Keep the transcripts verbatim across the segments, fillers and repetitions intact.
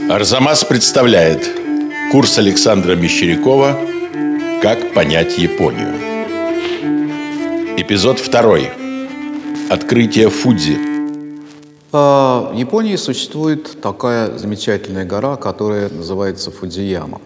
Арзамас представляет курс Александра Мещерякова «Как понять Японию». Эпизод второй. Открытие Фудзи. В Японии существует такая замечательная гора, которая называется Фудзияма.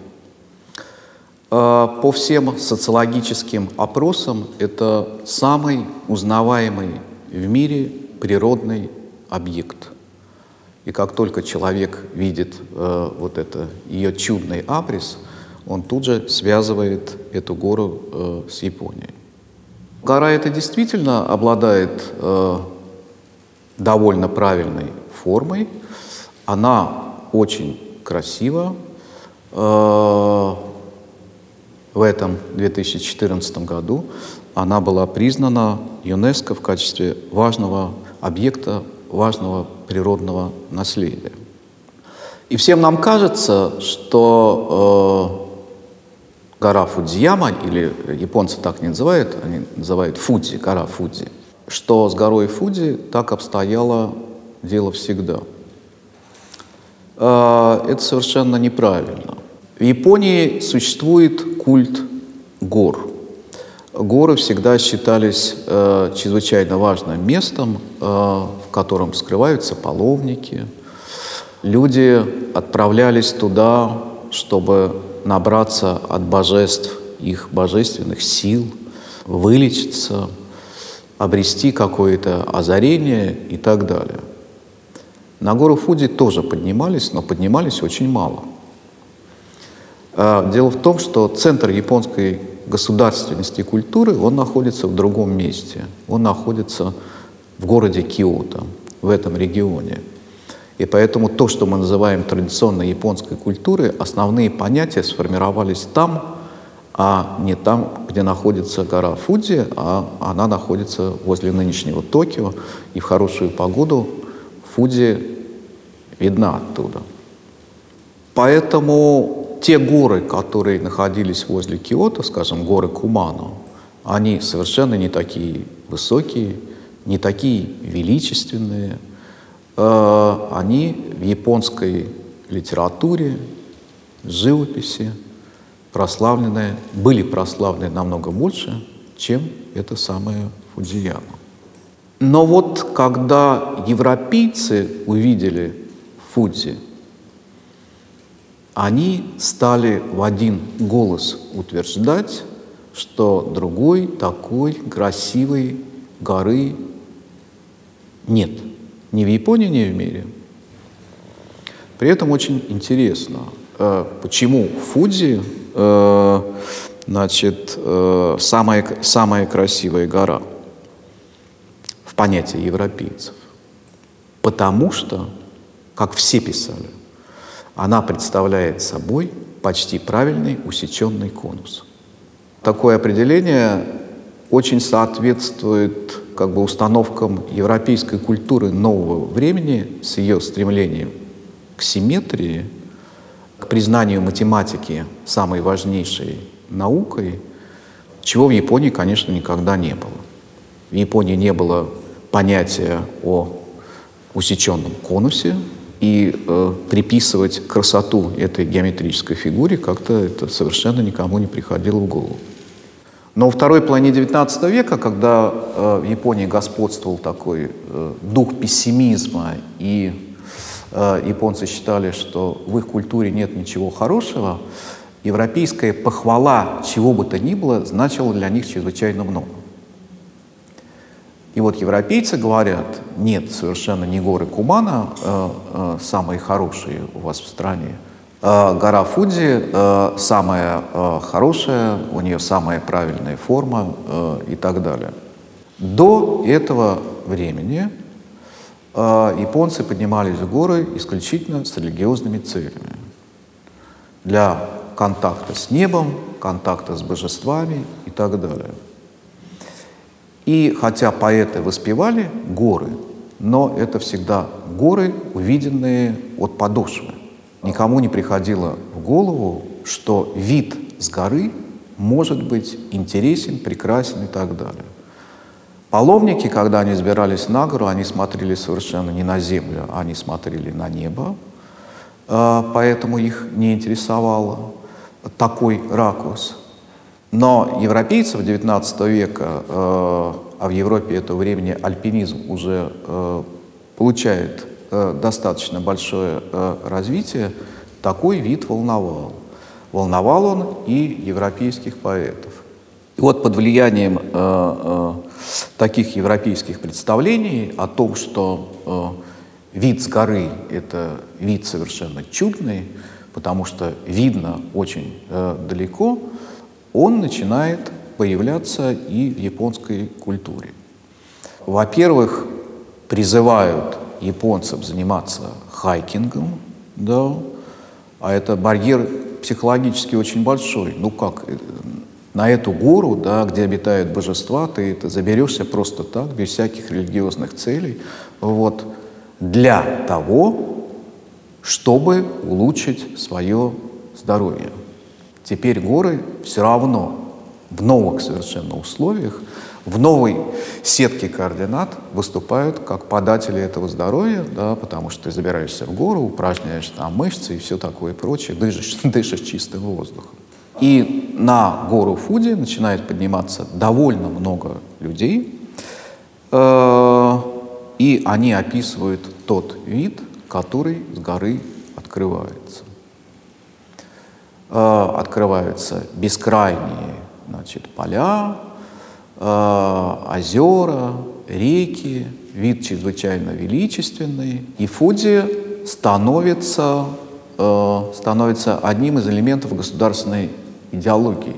По всем социологическим опросам это самый узнаваемый в мире природный объект. И как только человек видит э, вот это ее чудный абрис, он тут же связывает эту гору э, с Японией. Гора эта действительно обладает э, довольно правильной формой. Она очень красива. Э, в этом две тысячи четырнадцатом году она была признана ЮНЕСКО в качестве важного объекта, важного природного наследия. И всем нам кажется, что э, гора Фудзияма, или японцы так не называют, они называют Фудзи, гора Фудзи, что с горой Фудзи так обстояло дело всегда. Э, это совершенно неправильно. В Японии существует культ гор. Горы всегда считались э, чрезвычайно важным местом, э, в котором скрываются паломники. Люди отправлялись туда, чтобы набраться от божеств их божественных сил, вылечиться, обрести какое-то озарение и так далее. На гору Фудзи тоже поднимались, но поднимались очень мало. Э, дело в том, что центр японской государственности и культуры, он находится в другом месте. Он находится в городе Киото, в этом регионе. И поэтому то, что мы называем традиционной японской культурой, основные понятия сформировались там, а не там, где находится гора Фудзи, а она находится возле нынешнего Токио, и в хорошую погоду Фудзи видна оттуда. Поэтому те горы, которые находились возле Киото, скажем, горы Кумано, они совершенно не такие высокие, не такие величественные. Они в японской литературе, живописи прославлены, были прославлены намного больше, чем эта самая Фудзияма. Но вот когда европейцы увидели Фудзи, они стали в один голос утверждать, что другой такой красивой горы нет. Ни в Японии, ни в мире. При этом очень интересно, почему Фудзи, значит, самая, самая красивая гора в понятии европейцев. Потому что, как все писали, она представляет собой почти правильный усеченный конус. Такое определение очень соответствует как бы установкам европейской культуры нового времени с ее стремлением к симметрии, к признанию математики самой важнейшей наукой, чего в Японии, конечно, никогда не было. В Японии не было понятия о усеченном конусе, и э, приписывать красоту этой геометрической фигуре как-то это совершенно никому не приходило в голову. Но во второй половине девятнадцатого века, когда э, в Японии господствовал такой э, дух пессимизма, и э, японцы считали, что в их культуре нет ничего хорошего, европейская похвала чего бы то ни было значила для них чрезвычайно много. И вот европейцы говорят: нет, совершенно не горы Кумано э, э, самые хорошие у вас в стране. Э, гора Фудзи э, самая э, хорошая, у нее самая правильная форма э, и так далее. До этого времени э, японцы поднимались в горы исключительно с религиозными целями. Для контакта с небом, контакта с божествами и так далее. И хотя поэты воспевали горы, но это всегда горы, увиденные от подошвы. Никому не приходило в голову, что вид с горы может быть интересен, прекрасен и так далее. Паломники, когда они взбирались на гору, они смотрели совершенно не на землю, они смотрели на небо. э, поэтому их не интересовал такой ракурс. Но европейцев девятнадцатого века, э, а в Европе этого времени альпинизм уже э, получает э, достаточно большое э, развитие, такой вид волновал. Волновал он и европейских поэтов. И вот под влиянием э, э, таких европейских представлений о том, что э, вид с горы — это вид совершенно чудный, потому что видно очень э, далеко, он начинает появляться и в японской культуре. Во-первых, призывают японцев заниматься хайкингом, да, а это барьер психологически очень большой. Ну как, на эту гору, да, где обитают божества, ты это заберешься просто так, без всяких религиозных целей, вот, для того, чтобы улучшить свое здоровье. Теперь горы все равно в новых совершенно условиях, в новой сетке координат выступают как податели этого здоровья, да, потому что ты забираешься в гору, упражняешь там мышцы и все такое прочее, дышишь, дышишь чистым воздухом. И на гору Фудзи начинает подниматься довольно много людей, э, и они описывают тот вид, который с горы открывается. Э, открываются бескрайние, значит, поля, э, озера, реки, вид чрезвычайно величественный. И Фудзи становится, э, становится одним из элементов государственной идеологии.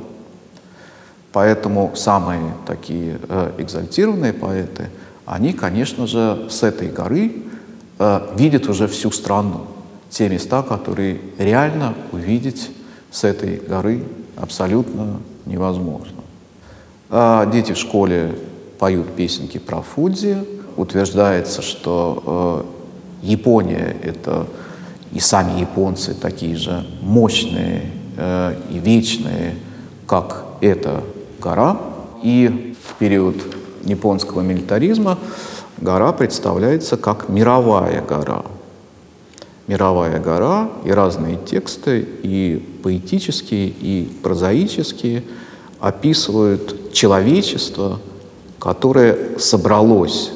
Поэтому самые такие э, экзальтированные поэты, они, конечно же, с этой горы э, видят уже всю страну. Те места, которые реально увидеть с этой горы абсолютно невозможно. Э, дети в школе поют песенки про Фудзи. Утверждается, что э, Япония — это и сами японцы такие же мощные э, и вечные, как эта гора. И в период японского милитаризма гора представляется как мировая гора. Мировая гора, и разные тексты, и поэтические, и прозаические, описывают человечество, которое собралось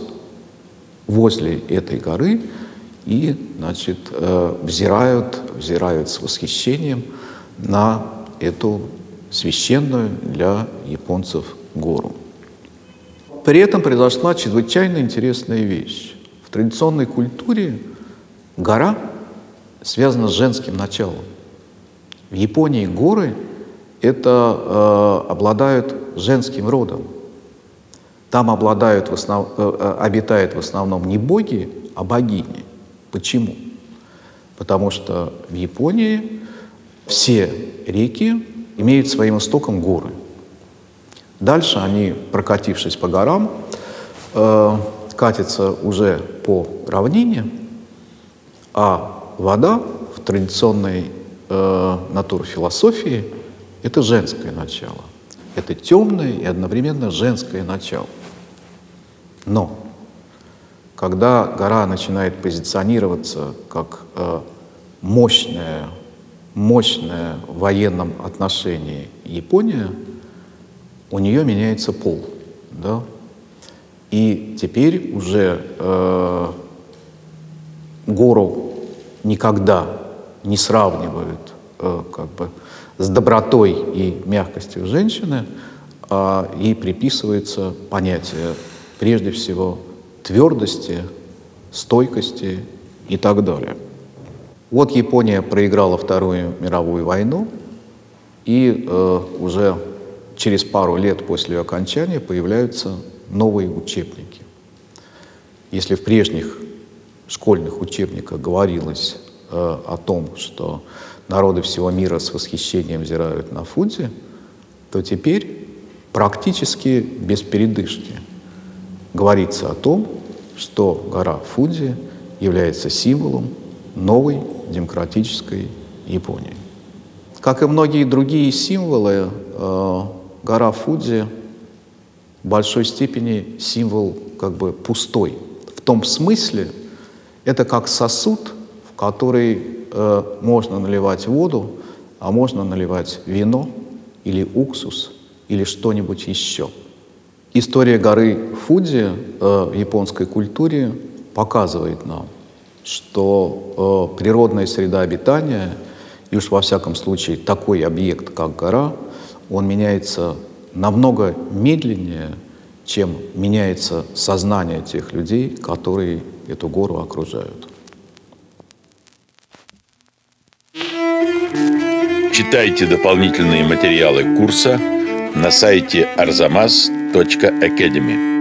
возле этой горы и, значит, взирают, взирают с восхищением на эту священную для японцев гору. При этом произошла чрезвычайно интересная вещь. В традиционной культуре гора связана с женским началом. В Японии горы это э, обладают женским родом. Там обладают в основ... э, обитают в основном не боги, а богини. Почему? Потому что в Японии все реки имеют своим истоком горы. Дальше они, прокатившись по горам, э, катятся уже по равнине, а вода в традиционной э, натурфилософии — это женское начало. Это темное и одновременно женское начало. Но когда гора начинает позиционироваться как э, мощная, мощная в военном отношении Япония, у нее меняется пол, да? И теперь уже э, гору никогда не сравнивают э, как бы с добротой и мягкостью женщины, а ей приписывается понятие, прежде всего, твердости, стойкости и так далее. Вот Япония проиграла Вторую мировую войну, и э, уже через пару лет после ее окончания появляются новые учебники. Если в прежних школьных учебниках говорилось э, о том, что народы всего мира с восхищением взирают на Фудзи, то теперь практически без передышки говорится о том, что гора Фудзи является символом новой демократической Японии. Как и многие другие символы, э, гора Фудзи в большой степени символ как бы пустой. В том смысле, это как сосуд, в в который э, можно наливать воду, а можно наливать вино или уксус или что-нибудь еще. История горы Фудзи э, в японской культуре показывает нам, что э, природная среда обитания, и уж во всяком случае такой объект, как гора, он меняется намного медленнее, чем меняется сознание тех людей, которые эту гору окружают. Читайте дополнительные материалы курса на сайте арзамас точка академи.